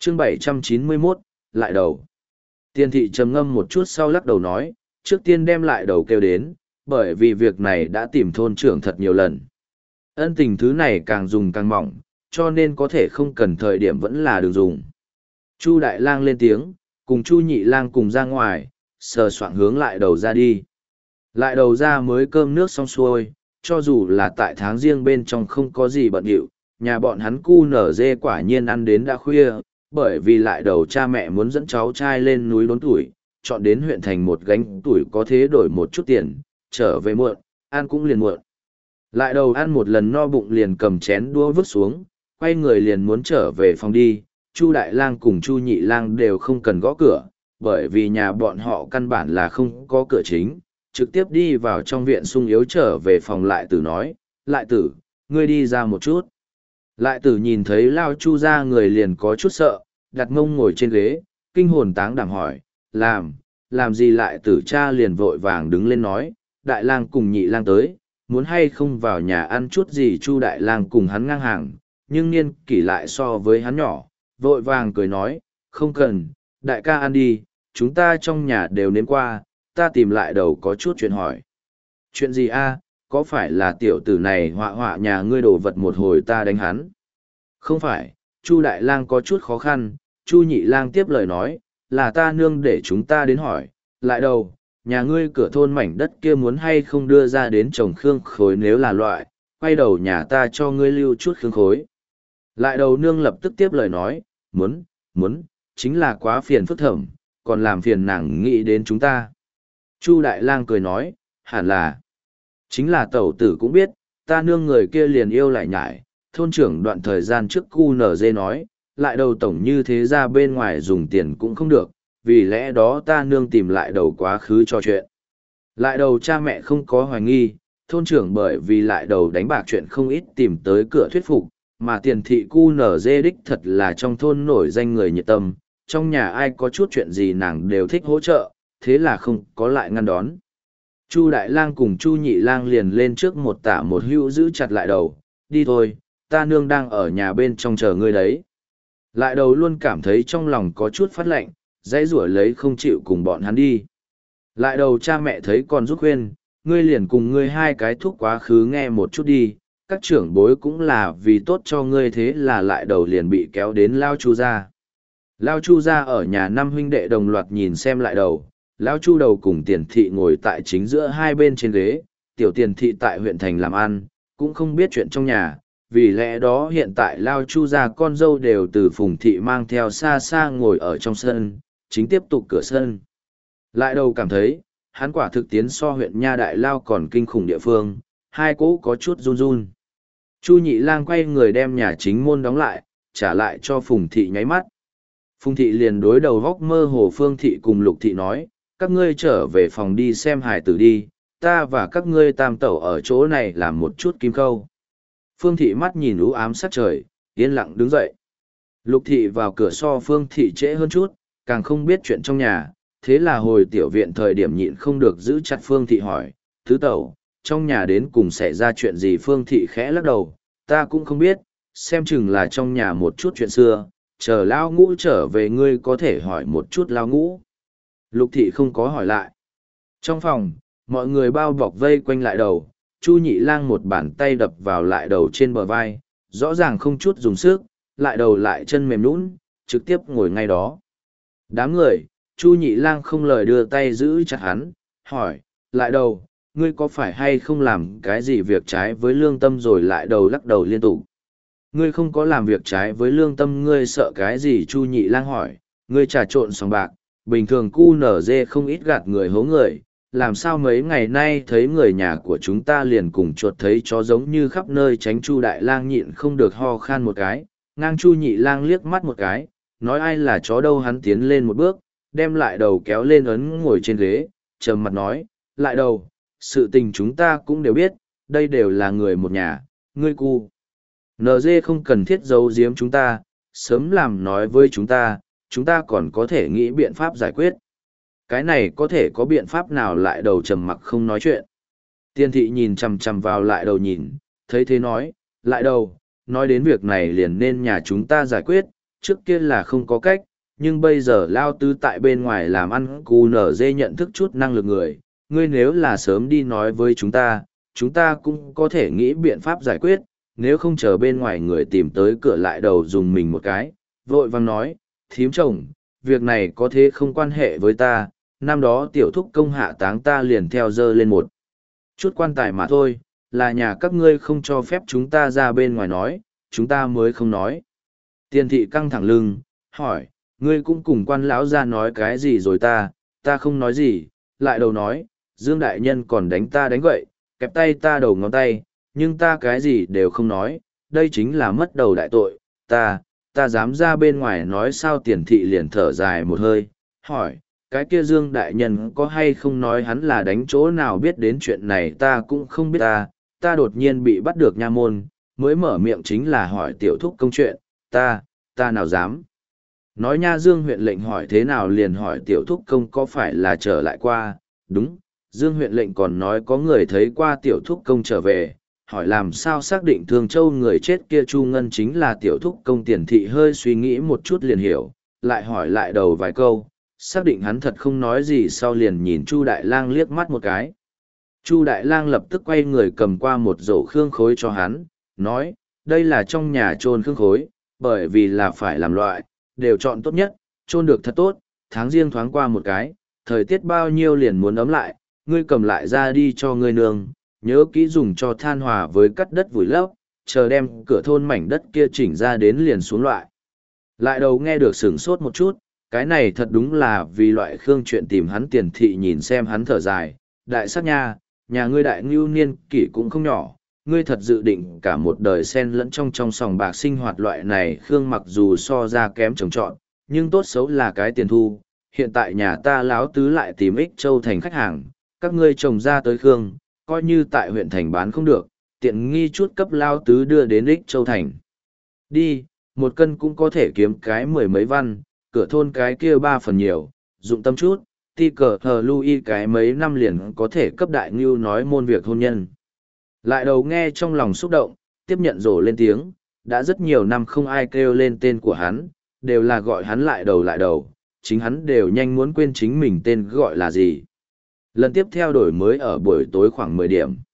chương 791, lại đầu. Tiền thị trầm ngâm một chút sau lắc đầu nói, trước tiên đem lại đầu kêu đến, bởi vì việc này đã tìm thôn trưởng thật nhiều lần. Ân tình thứ này càng dùng càng mỏng, cho nên có thể không cần thời điểm vẫn là được dùng. Chu Đại Lang lên tiếng, cùng Chu Nhị Lang cùng ra ngoài, sờ soạng hướng lại đầu ra đi. Lại đầu ra mới cơm nước xong xuôi, cho dù là tại tháng riêng bên trong không có gì bận rộn, nhà bọn hắn cu nở dê quả nhiên ăn đến đã khuya, bởi vì lại đầu cha mẹ muốn dẫn cháu trai lên núi đốn tuổi, chọn đến huyện thành một gánh tuổi có thế đổi một chút tiền, trở về muộn, ăn cũng liền muộn. Lại đầu ăn một lần no bụng liền cầm chén đũa vứt xuống, quay người liền muốn trở về phòng đi, Chu Đại Lang cùng Chu Nhị Lang đều không cần gõ cửa, bởi vì nhà bọn họ căn bản là không có cửa chính, trực tiếp đi vào trong viện sung yếu trở về phòng lại tử nói, lại tử, ngươi đi ra một chút. Lại tử nhìn thấy Lao Chu ra người liền có chút sợ, đặt mông ngồi trên ghế, kinh hồn táng đảm hỏi, làm gì lại tử cha liền vội vàng đứng lên nói, Đại Lang cùng Nhị Lang tới, muốn hay không vào nhà ăn chút gì. Chu Đại Lang cùng hắn ngang hàng, nhưng niên kỷ lại so với hắn nhỏ, vội vàng cười nói, không cần, đại ca ăn đi, chúng ta trong nhà đều nếm qua, ta tìm lại đầu có chút chuyện hỏi. Chuyện gì a? Có phải là tiểu tử này họa họa nhà ngươi đổ vật một hồi ta đánh hắn? Không phải, Chu Đại Lang có chút khó khăn, Chu Nhị Lang tiếp lời nói, là ta nương để chúng ta đến hỏi, lại đầu, nhà ngươi cửa thôn mảnh đất kia muốn hay không đưa ra đến trồng khương khối, nếu là loại, quay đầu nhà ta cho ngươi lưu chút khương khối. Lại đầu nương lập tức tiếp lời nói, muốn, chính là quá phiền phức thẩm, còn làm phiền nàng nghĩ đến chúng ta. Chu Đại Lang cười nói, hẳn là, chính là tẩu tử cũng biết, ta nương người kia liền yêu lại nhải, thôn trưởng đoạn thời gian trước cu nở dê nói, lại đầu tổng như thế ra bên ngoài dùng tiền cũng không được, vì lẽ đó ta nương tìm lại đầu quá khứ cho chuyện. Lại đầu cha mẹ không có hoài nghi, thôn trưởng bởi vì lại đầu đánh bạc chuyện không ít tìm tới cửa thuyết phục, mà tiền thị cu nở dê đích thật là trong thôn nổi danh người nhiệt tâm, trong nhà ai có chút chuyện gì nàng đều thích hỗ trợ, thế là không có lại ngăn đón. Chu Đại Lang cùng Chu Nhị Lang liền lên trước một tả một hữu giữ chặt lại đầu, đi thôi, ta nương đang ở nhà bên trong chờ ngươi đấy. Lại đầu luôn cảm thấy trong lòng có chút phát lạnh, dãy rủa lấy không chịu cùng bọn hắn đi. Lại đầu cha mẹ thấy còn giúp khuyên, ngươi liền cùng ngươi hai cái thuốc quá khứ nghe một chút đi, các trưởng bối cũng là vì tốt cho ngươi, thế là lại đầu liền bị kéo đến Lao Chu gia. Lao Chu gia ở nhà năm huynh đệ đồng loạt nhìn xem lại đầu, Lao Chu đầu cùng tiền thị ngồi tại chính giữa hai bên trên ghế, tiểu tiền thị tại huyện thành làm ăn, cũng không biết chuyện trong nhà, vì lẽ đó hiện tại Lao Chu gia con dâu đều từ Phùng thị mang theo xa xa ngồi ở trong sân, chính tiếp tục cửa sân. Lại đầu cảm thấy, hắn quả thực tiến so huyện Nha Đại Lao còn kinh khủng địa phương, hai cỗ có chút run run. Chu Nhị Lang quay người đem nhà chính môn đóng lại, trả lại cho Phùng thị nháy mắt. Phùng thị liền đối đầu góc mơ hồ Phương thị cùng Lục thị nói, các ngươi trở về phòng đi xem hài tử đi, ta và các ngươi tam tẩu ở chỗ này làm một chút kim khâu. Phương thị mắt nhìn u ám sát trời, yên lặng đứng dậy. Lục thị vào cửa so Phương thị trễ hơn chút, càng không biết chuyện trong nhà, thế là hồi tiểu viện thời điểm nhịn không được giữ chặt Phương thị hỏi, tứ tẩu, trong nhà đến cùng xảy ra chuyện gì? Phương thị khẽ lắc đầu, ta cũng không biết, xem chừng là trong nhà một chút chuyện xưa, chờ Lao Ngũ trở về ngươi có thể hỏi một chút Lao Ngũ. Lục thị không có hỏi lại. Trong phòng, mọi người bao bọc vây quanh lại đầu, Chu Nhị Lang một bàn tay đập vào lại đầu trên bờ vai, rõ ràng không chút dùng sức, lại đầu lại chân mềm nhũn, trực tiếp ngồi ngay đó. Đám người, Chu Nhị Lang không lời đưa tay giữ chặt hắn, hỏi, lại đầu, ngươi có phải hay không làm cái gì việc trái với lương tâm rồi? Lại đầu lắc đầu liên tục. Ngươi không có làm việc trái với lương tâm, ngươi sợ cái gì? Chu Nhị Lang hỏi, ngươi trà trộn sòng bạc, bình thường cu nở dê không ít gạt người hố người, làm sao mấy ngày nay thấy người nhà của chúng ta liền cùng chuột thấy chó giống như khắp nơi tránh? Chu Đại Lang nhịn không được ho khan một cái, ngang Chu Nhị Lang liếc mắt một cái, nói ai là chó đâu? Hắn tiến lên một bước, đem lại đầu kéo lên ấn ngồi trên ghế, trầm mặt nói, lại đầu, sự tình chúng ta cũng đều biết, đây đều là người một nhà, ngươi cu NG không cần thiết giấu giếm chúng ta, sớm làm nói với chúng ta còn có thể nghĩ biện pháp giải quyết. Cái này có thể có biện pháp nào? Lại đầu trầm mặc không nói chuyện. Tiên thị nhìn chằm chằm vào lại đầu nhìn, thấy thế nói, lại đầu, nói đến việc này liền nên nhà chúng ta giải quyết, trước kia là không có cách, nhưng bây giờ lao tứ tại bên ngoài làm ăn cù nở dê nhận thức chút năng lực người, ngươi nếu là sớm đi nói với chúng ta cũng có thể nghĩ biện pháp giải quyết, nếu không chờ bên ngoài người tìm tới cửa lại đầu dùng mình một cái, vội vàng nói, thím chồng, việc này có thế không quan hệ với ta, năm đó tiểu thúc công hạ táng ta liền theo dơ lên một chút quan tài mà thôi, là nhà các ngươi không cho phép chúng ta ra bên ngoài nói, chúng ta mới không nói. Tiền thị căng thẳng lưng, hỏi, ngươi cũng cùng quan lão ra nói cái gì rồi ta không nói gì, lại đầu nói, Dương Đại Nhân còn đánh ta đánh gậy, kẹp tay ta đầu ngón tay, nhưng ta cái gì đều không nói, đây chính là mất đầu đại tội, ta dám ra bên ngoài nói sao. Tiền thị liền thở dài một hơi, hỏi, cái kia Dương Đại Nhân có hay không nói hắn là đánh chỗ nào biết đến chuyện này ta cũng không biết ta đột nhiên bị bắt được nha môn, mới mở miệng chính là hỏi tiểu thúc công chuyện, ta nào dám. Nói nha. Dương huyện lệnh hỏi thế nào liền hỏi tiểu thúc công có phải là trở lại qua, đúng, Dương huyện lệnh còn nói có người thấy qua tiểu thúc công trở về, hỏi làm sao xác định Thường Châu người chết kia Chu Ngân chính là tiểu thúc công. Tiền thị hơi suy nghĩ một chút liền hiểu, lại hỏi lại đầu vài câu, xác định hắn thật không nói gì sau liền nhìn Chu Đại Lang liếc mắt một cái. Chu Đại Lang lập tức quay người cầm qua một rổ khương khối cho hắn, nói, đây là trong nhà chôn khương khối, bởi vì là phải làm loại, đều chọn tốt nhất, chôn được thật tốt, tháng riêng thoáng qua một cái, thời tiết bao nhiêu liền muốn ấm lại, ngươi cầm lại ra đi cho ngươi nương, nhớ kỹ dùng cho than hòa với cắt đất vùi lấp, chờ đem cửa thôn mảnh đất kia chỉnh ra đến liền xuống loại. Lại đầu nghe được sửng sốt một chút, cái này thật đúng là vì loại khương chuyện tìm hắn. Tiền thị nhìn xem hắn thở dài, đại sắc nha, nhà ngươi đại ngưu niên kỷ cũng không nhỏ, ngươi thật dự định cả một đời xen lẫn trong sòng bạc sinh hoạt loại này. Khương mặc dù so ra kém trồng trọn, nhưng tốt xấu là cái tiền thu, hiện tại nhà ta láo tứ lại tìm Ích Châu thành khách hàng, các ngươi trồng ra tới Khương, coi như tại huyện thành bán không được, tiện nghi chút cấp lao tứ đưa đến Ích Châu thành. Đi, một cân cũng có thể kiếm cái 10 mấy văn, cửa thôn cái kia 3 phần nhiều, dụng tâm chút, ti cờ hờ lui cái mấy năm liền có thể cấp đại ngưu nói môn việc hôn nhân. Lại đầu nghe trong lòng xúc động, tiếp nhận rổ lên tiếng, đã rất nhiều năm không ai kêu lên tên của hắn, đều là gọi hắn lại đầu, chính hắn đều nhanh muốn quên chính mình tên gọi là gì. Lần tiếp theo đổi mới ở buổi tối khoảng 10 điểm.